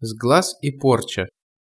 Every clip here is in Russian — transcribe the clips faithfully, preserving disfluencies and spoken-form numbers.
сглаз и порча.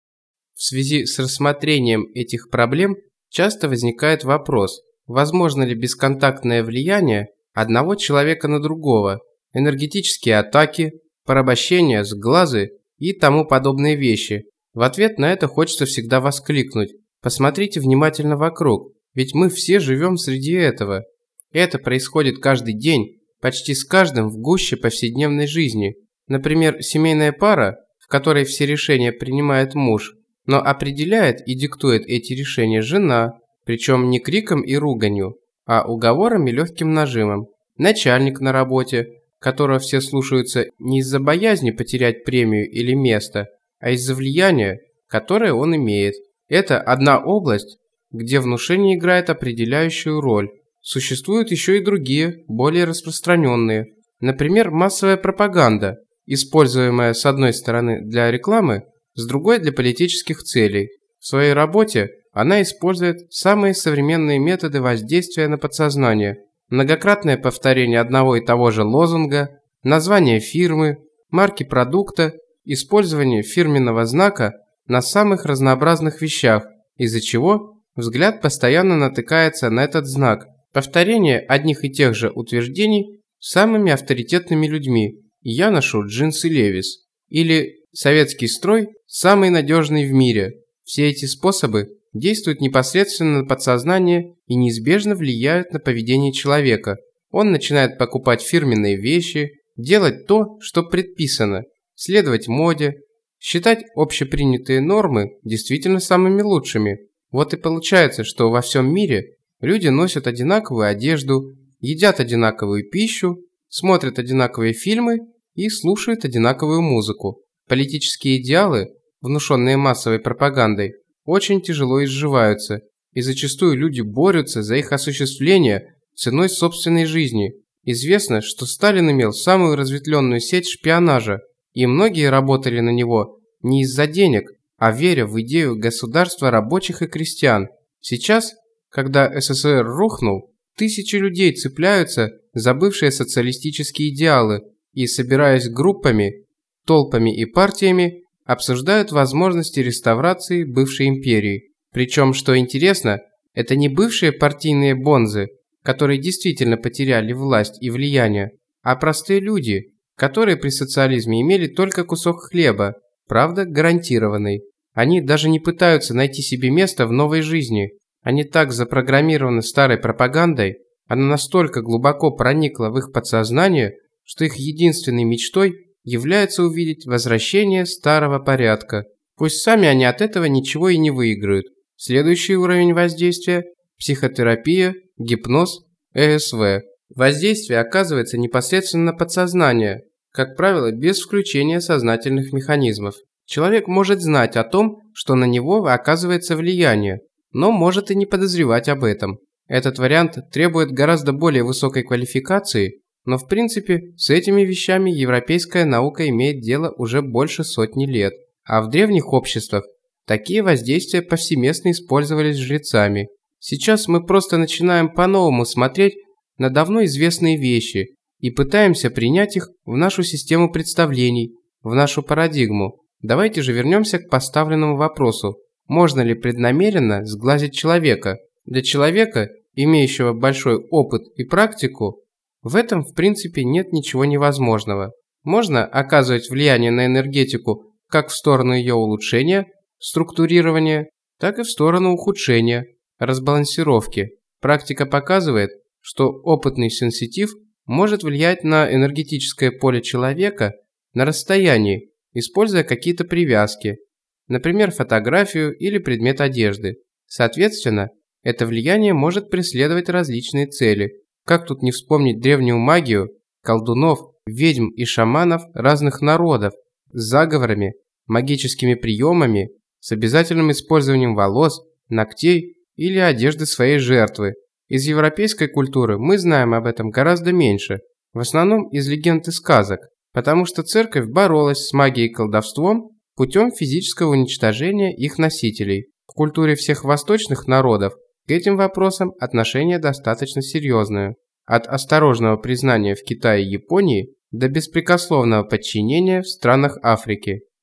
В связи с рассмотрением этих проблем часто возникает вопрос, возможно ли бесконтактное влияние одного человека на другого, энергетические атаки, порабощение, сглазы и тому подобные вещи. В ответ на это хочется всегда воскликнуть: посмотрите внимательно вокруг, ведь мы все живем среди этого. Это происходит каждый день, почти с каждым в гуще повседневной жизни. Например, семейная пара, в которой все решения принимает муж, но определяет и диктует эти решения жена, причем не криком и руганью, а уговором и легким нажимом. Начальник на работе, которого все слушаются не из-за боязни потерять премию или место, а из-за влияния, которое он имеет. Это одна область, где внушение играет определяющую роль. Существуют еще и другие, более распространенные. Например, массовая пропаганда, используемая с одной стороны для рекламы, с другой для политических целей. В своей работе она использует самые современные методы воздействия на подсознание. Многократное повторение одного и того же лозунга, название фирмы, марки продукта, использование фирменного знака на самых разнообразных вещах, из-за чего взгляд постоянно натыкается на этот знак. Повторение одних и тех же утверждений самыми авторитетными людьми. Я ношу джинсы Levi's. Или советский строй самый надежный в мире. Все эти способы действуют непосредственно на подсознание и неизбежно влияют на поведение человека. Он начинает покупать фирменные вещи, делать то, что предписано, следовать моде, считать общепринятые нормы действительно самыми лучшими. Вот и получается, что во всем мире люди носят одинаковую одежду, едят одинаковую пищу, смотрят одинаковые фильмы и слушают одинаковую музыку. Политические идеалы, внушенные массовой пропагандой, очень тяжело изживаются, и зачастую люди борются за их осуществление ценой собственной жизни. Известно, что Сталин имел самую разветвленную сеть шпионажа, и многие работали на него не из-за денег, а веря в идею государства рабочих и крестьян. Сейчас, когда СССР рухнул, тысячи людей цепляются за бывшие социалистические идеалы и, собираясь группами, толпами и партиями, обсуждают возможности реставрации бывшей империи. Причем, что интересно, это не бывшие партийные бонзы, которые действительно потеряли власть и влияние, а простые люди, которые при социализме имели только кусок хлеба, правда гарантированный. Они даже не пытаются найти себе место в новой жизни. Они так запрограммированы старой пропагандой, она настолько глубоко проникла в их подсознание, что их единственной мечтой является увидеть возвращение старого порядка. Пусть сами они от этого ничего и не выиграют. Следующий уровень воздействия – психотерапия, гипноз, ЭСВ. Воздействие оказывается непосредственно на подсознание, как правило, без включения сознательных механизмов. Человек может знать о том, что на него оказывается влияние, но может и не подозревать об этом. Этот вариант требует гораздо более высокой квалификации, но в принципе с этими вещами европейская наука имеет дело уже больше сотни лет. А в древних обществах такие воздействия повсеместно использовались жрецами. Сейчас мы просто начинаем по-новому смотреть на давно известные вещи и пытаемся принять их в нашу систему представлений, в нашу парадигму. Давайте же вернемся к поставленному вопросу. Можно ли преднамеренно сглазить человека? Для человека, имеющего большой опыт и практику, в этом в принципе нет ничего невозможного. Можно оказывать влияние на энергетику как в сторону ее улучшения, структурирования, так и в сторону ухудшения, разбалансировки. Практика показывает, что опытный сенситив может влиять на энергетическое поле человека на расстоянии, используя какие-то привязки, например, фотографию или предмет одежды. Соответственно, это влияние может преследовать различные цели. Как тут не вспомнить древнюю магию, колдунов, ведьм и шаманов разных народов с заговорами, магическими приемами, с обязательным использованием волос, ногтей или одежды своей жертвы. Из европейской культуры мы знаем об этом гораздо меньше, в основном из легенд и сказок, потому что церковь боролась с магией и колдовством путем физического уничтожения их носителей. В культуре всех восточных народов к этим вопросам отношение достаточно серьезное. От осторожного признания в Китае и Японии до беспрекословного подчинения в странах Африки.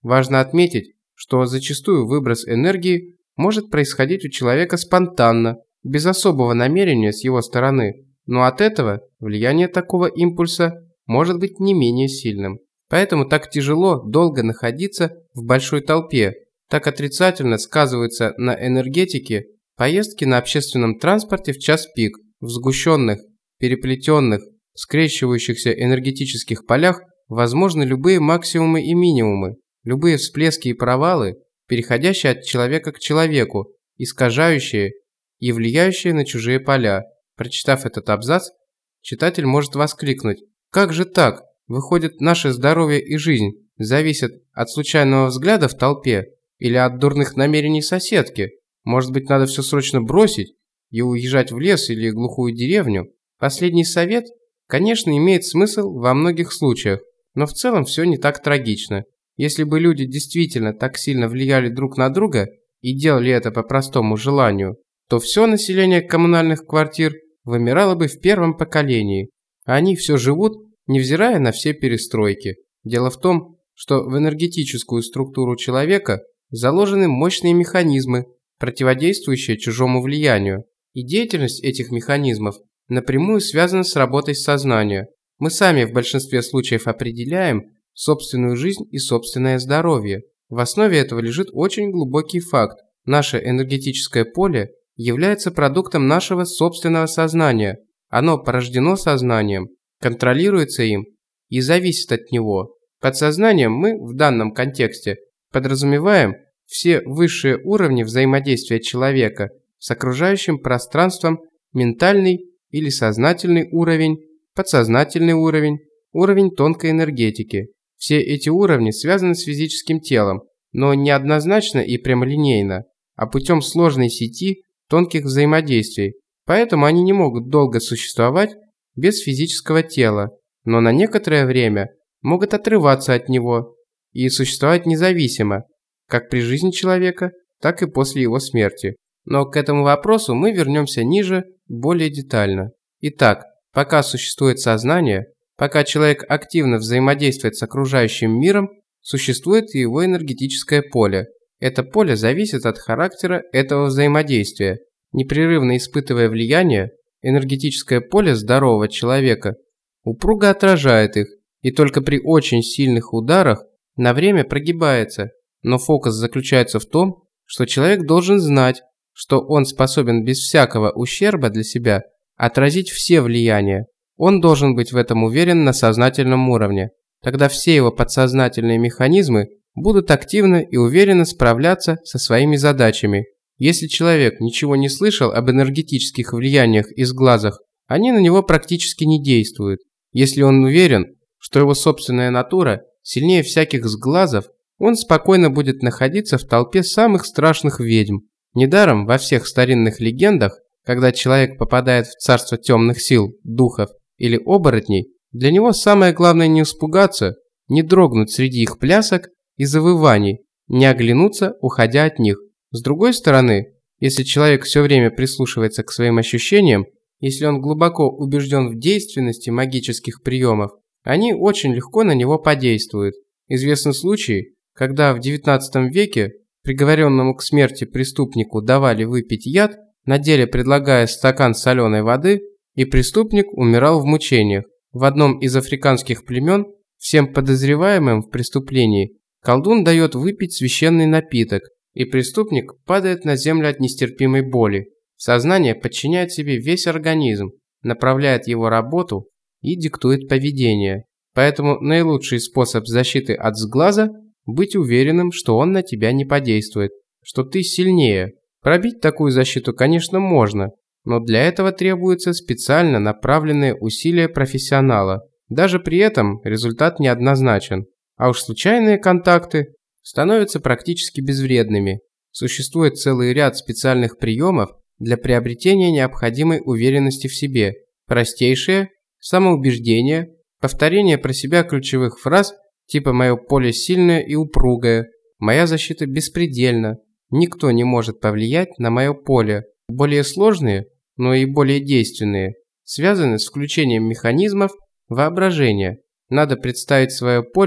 Важно отметить, что зачастую выброс энергии может происходить у человека спонтанно, без особого намерения с его стороны, но от этого влияние такого импульса может быть не менее сильным. Поэтому так тяжело долго находиться в большой толпе, так отрицательно сказываются на энергетике поездки на общественном транспорте в час пик, в сгущенных, переплетенных, скрещивающихся энергетических полях возможны любые максимумы и минимумы, любые всплески и провалы, переходящие от человека к человеку, искажающие и влияющие на чужие поля. Прочитав этот абзац, читатель может воскликнуть: «Как же так? Выходит, наше здоровье и жизнь зависят от случайного взгляда в толпе или от дурных намерений соседки? Может быть, надо все срочно бросить и уезжать в лес или глухую деревню?» Последний совет, конечно, имеет смысл во многих случаях, но в целом все не так трагично. Если бы люди действительно так сильно влияли друг на друга и делали это по простому желанию, то все население коммунальных квартир вымирало бы в первом поколении. А они все живут, невзирая на все перестройки. Дело в том, что в энергетическую структуру человека заложены мощные механизмы, противодействующие чужому влиянию. И деятельность этих механизмов напрямую связана с работой сознания. Мы сами в большинстве случаев определяем собственную жизнь и собственное здоровье. В основе этого лежит очень глубокий факт. Наше энергетическое поле является продуктом нашего собственного сознания. Оно порождено сознанием, контролируется им и зависит от него. Под сознанием мы в данном контексте подразумеваем все высшие уровни взаимодействия человека с окружающим пространством, ментальный или сознательный уровень, подсознательный уровень, уровень тонкой энергетики. Все эти уровни связаны с физическим телом, но не однозначно и прямолинейно, а путем сложной сети тонких взаимодействий. Поэтому они не могут долго существовать без физического тела, но на некоторое время могут отрываться от него и существовать независимо, как при жизни человека, так и после его смерти. Но к этому вопросу мы вернемся ниже, более детально. Итак, пока существует сознание, пока человек активно взаимодействует с окружающим миром, существует и его энергетическое поле. Это поле зависит от характера этого взаимодействия. Непрерывно испытывая влияние, энергетическое поле здорового человека упруго отражает их и только при очень сильных ударах на время прогибается. Но фокус заключается в том, что человек должен знать, что он способен без всякого ущерба для себя отразить все влияния. Он должен быть в этом уверен на сознательном уровне. Тогда все его подсознательные механизмы будут активно и уверенно справляться со своими задачами. Если человек ничего не слышал об энергетических влияниях и сглазах, они на него практически не действуют. Если он уверен, что его собственная натура сильнее всяких сглазов, он спокойно будет находиться в толпе самых страшных ведьм. Недаром во всех старинных легендах, когда человек попадает в царство темных сил, духов или оборотней, для него самое главное не испугаться, не дрогнуть среди их плясок и завываний, не оглянуться, уходя от них. С другой стороны, если человек все время прислушивается к своим ощущениям, если он глубоко убежден в действенности магических приемов, они очень легко на него подействуют. Известны случаи, когда в девятнадцатом веке приговоренному к смерти преступнику давали выпить яд, на деле предлагая стакан соленой воды, и преступник умирал в мучениях. В одном из африканских племен всем подозреваемым в преступлении колдун дает выпить священный напиток, и преступник падает на землю от нестерпимой боли. Сознание подчиняет себе весь организм, направляет его работу и диктует поведение. Поэтому наилучший способ защиты от сглаза – быть уверенным, что он на тебя не подействует, что ты сильнее. Пробить такую защиту, конечно, можно, но для этого требуются специально направленные усилия профессионала. Даже при этом результат неоднозначен. А уж случайные контакты становятся практически безвредными. Существует целый ряд специальных приемов для приобретения необходимой уверенности в себе. Простейшие – самоубеждение, повторение про себя ключевых фраз типа «моё поле сильное и упругое», «моя защита беспредельна», «никто не может повлиять на моё поле». Более сложные, но и более действенные, связаны с включением механизмов воображения. Надо представить свое поле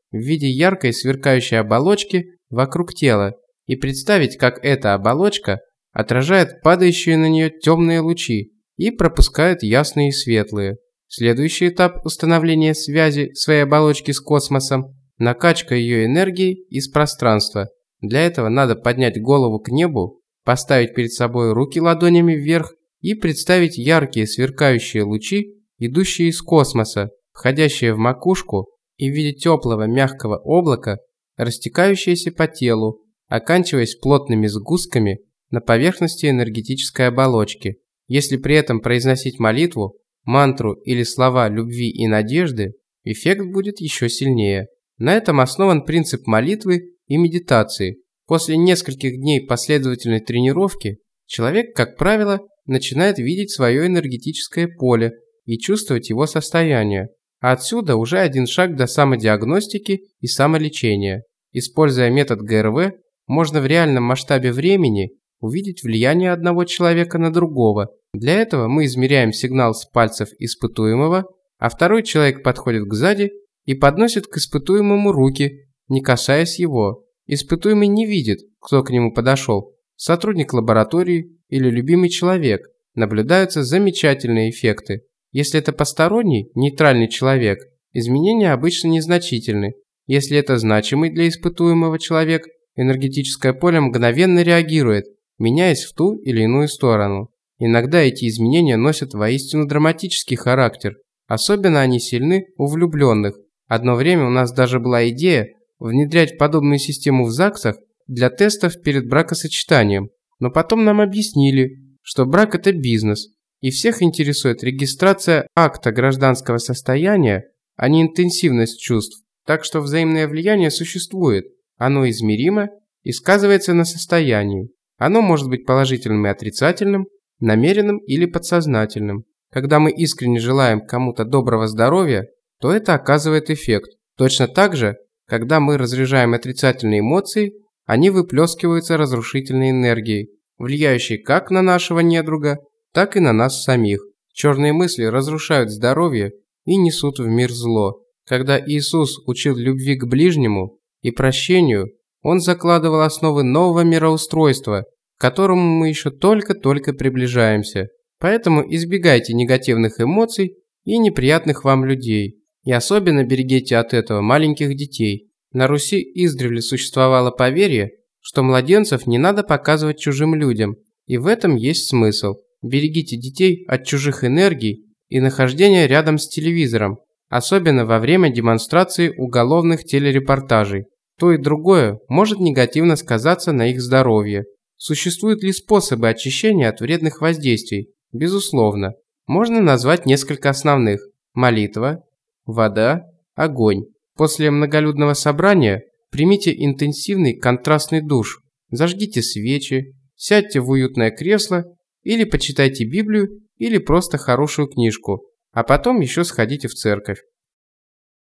в виде яркой сверкающей оболочки вокруг тела и представить, как эта оболочка отражает падающие на нее темные лучи и пропускает ясные и светлые. Следующий этап установления связи своей оболочки с космосом – накачка ее энергией из пространства. Для этого надо поднять голову к небу, поставить перед собой руки ладонями вверх и представить яркие сверкающие лучи, идущие из космоса, входящие в макушку и в виде теплого мягкого облака, растекающиеся по телу, оканчиваясь плотными сгустками на поверхности энергетической оболочки. Если при этом произносить молитву, мантру или слова любви и надежды, эффект будет еще сильнее. На этом основан принцип молитвы и медитации. После нескольких дней последовательной тренировки человек, как правило, начинает видеть свое энергетическое поле и чувствовать его состояние. А отсюда уже один шаг до самодиагностики и самолечения. Используя метод гэ эр вэ, можно в реальном масштабе времени увидеть влияние одного человека на другого. Для этого мы измеряем сигнал с пальцев испытуемого, а второй человек подходит сзади и подносит к испытуемому руки, не касаясь его. Испытуемый не видит, кто к нему подошел, сотрудник лаборатории или любимый человек. Наблюдаются замечательные эффекты. Если это посторонний, нейтральный человек, изменения обычно незначительны. Если это значимый для испытуемого человек, энергетическое поле мгновенно реагирует, меняясь в ту или иную сторону. Иногда эти изменения носят воистину драматический характер. Особенно они сильны у влюбленных. Одно время у нас даже была идея внедрять подобную систему в ЗАГСах для тестов перед бракосочетанием. Но потом нам объяснили, что брак – это бизнес, и всех интересует регистрация акта гражданского состояния, а не интенсивность чувств. Так что взаимное влияние существует, оно измеримо и сказывается на состоянии. Оно может быть положительным и отрицательным, намеренным или подсознательным. Когда мы искренне желаем кому-то доброго здоровья, то это оказывает эффект. Точно так же, когда мы разряжаем отрицательные эмоции, они выплескиваются разрушительной энергией, влияющей как на нашего недруга, так и на нас самих. Черные мысли разрушают здоровье и несут в мир зло. Когда Иисус учил любви к ближнему и прощению, Он закладывал основы нового мироустройства, к которому мы еще только-только приближаемся. Поэтому избегайте негативных эмоций и неприятных вам людей. И особенно берегите от этого маленьких детей. На Руси издревле существовало поверье, что младенцев не надо показывать чужим людям, и в этом есть смысл. Берегите детей от чужих энергий и нахождения рядом с телевизором, особенно во время демонстрации уголовных телерепортажей. То и другое может негативно сказаться на их здоровье. Существуют ли способы очищения от вредных воздействий? Безусловно. Можно назвать несколько основных: молитва, вода, огонь. После многолюдного собрания примите интенсивный контрастный душ, зажгите свечи, сядьте в уютное кресло или почитайте Библию или просто хорошую книжку, а потом еще сходите в церковь.